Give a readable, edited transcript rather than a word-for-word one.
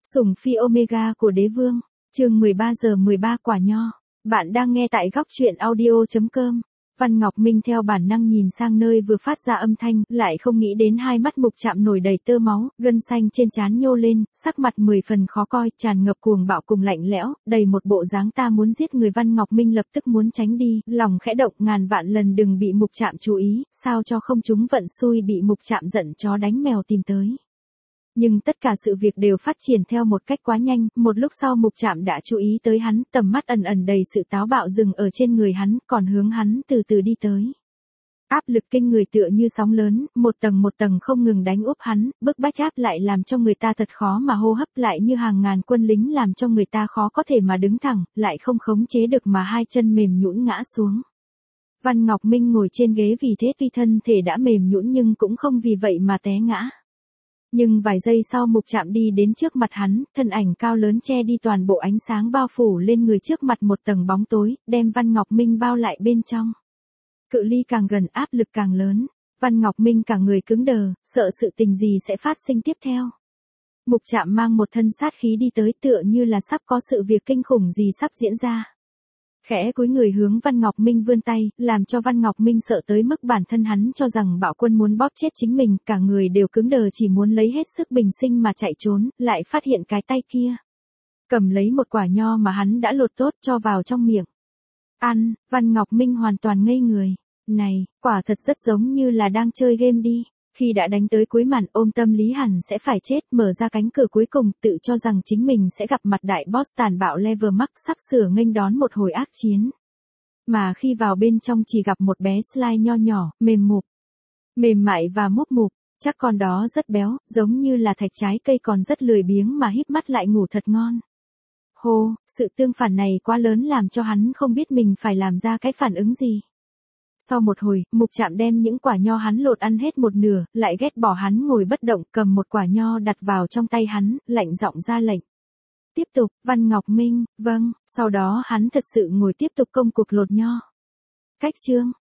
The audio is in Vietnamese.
Sủng phi Omega của đế vương, chương 13 giờ 13 quả nho. Bạn đang nghe tại góc truyện audio.com. Văn Ngọc Minh theo bản năng nhìn sang nơi vừa phát ra âm thanh, lại không nghĩ đến hai mắt Mục Trạm nổi đầy tơ máu, gân xanh trên trán nhô lên, sắc mặt 10 phần khó coi, tràn ngập cuồng bạo cùng lạnh lẽo, đầy một bộ dáng ta muốn giết người. Văn Ngọc Minh lập tức muốn tránh đi, lòng khẽ động, ngàn vạn lần đừng bị Mục Trạm chú ý, sao cho không chúng vận xui bị Mục Trạm giận chó đánh mèo tìm tới. Nhưng tất cả sự việc đều phát triển theo một cách quá nhanh, một lúc sau Mục Trạm đã chú ý tới hắn, tầm mắt ẩn ẩn đầy sự táo bạo dừng ở trên người hắn, còn hướng hắn từ từ đi tới. Áp lực kinh người tựa như sóng lớn, một tầng không ngừng đánh úp hắn, bức bách áp lại làm cho người ta thật khó mà hô hấp, lại như hàng ngàn quân lính làm cho người ta khó có thể mà đứng thẳng, lại không khống chế được mà hai chân mềm nhũn ngã xuống. Văn Ngọc Minh ngồi trên ghế vì thế tuy thân thể đã mềm nhũn nhưng cũng không vì vậy mà té ngã. Nhưng vài giây sau Mục Trạm đi đến trước mặt hắn, thân ảnh cao lớn che đi toàn bộ ánh sáng bao phủ lên người, trước mặt một tầng bóng tối, đem Văn Ngọc Minh bao lại bên trong. Cự ly càng gần áp lực càng lớn, Văn Ngọc Minh cả người cứng đờ, sợ sự tình gì sẽ phát sinh tiếp theo. Mục Trạm mang một thân sát khí đi tới tựa như là sắp có sự việc kinh khủng gì sắp diễn ra. Khẽ cúi người hướng Văn Ngọc Minh vươn tay, làm cho Văn Ngọc Minh sợ tới mức bản thân hắn cho rằng bạo quân muốn bóp chết chính mình, cả người đều cứng đờ chỉ muốn lấy hết sức bình sinh mà chạy trốn, lại phát hiện cái tay kia. Cầm lấy một quả nho mà hắn đã lột tốt cho vào trong miệng. Ăn, Văn Ngọc Minh hoàn toàn ngây người. Này, quả thật rất giống như là đang chơi game đi. Khi đã đánh tới cuối màn, ôm tâm lý hẳn sẽ phải chết, mở ra cánh cửa cuối cùng, tự cho rằng chính mình sẽ gặp mặt đại boss tàn bạo Level Max sắp sửa nghênh đón một hồi ác chiến. Mà khi vào bên trong chỉ gặp một bé slime nho nhỏ, mềm mại và múp mụp, chắc con đó rất béo, giống như là thạch trái cây, còn rất lười biếng mà híp mắt lại ngủ thật ngon. Hô, sự tương phản này quá lớn làm cho hắn không biết mình phải làm ra cái phản ứng gì. Sau một hồi, Mục Trạm đem những quả nho hắn lột ăn hết một nửa, lại ghét bỏ hắn ngồi bất động, cầm một quả nho đặt vào trong tay hắn, lạnh giọng ra lệnh. Tiếp tục, Văn Ngọc Minh, vâng, sau đó hắn thật sự ngồi tiếp tục công cuộc lột nho. Cách chương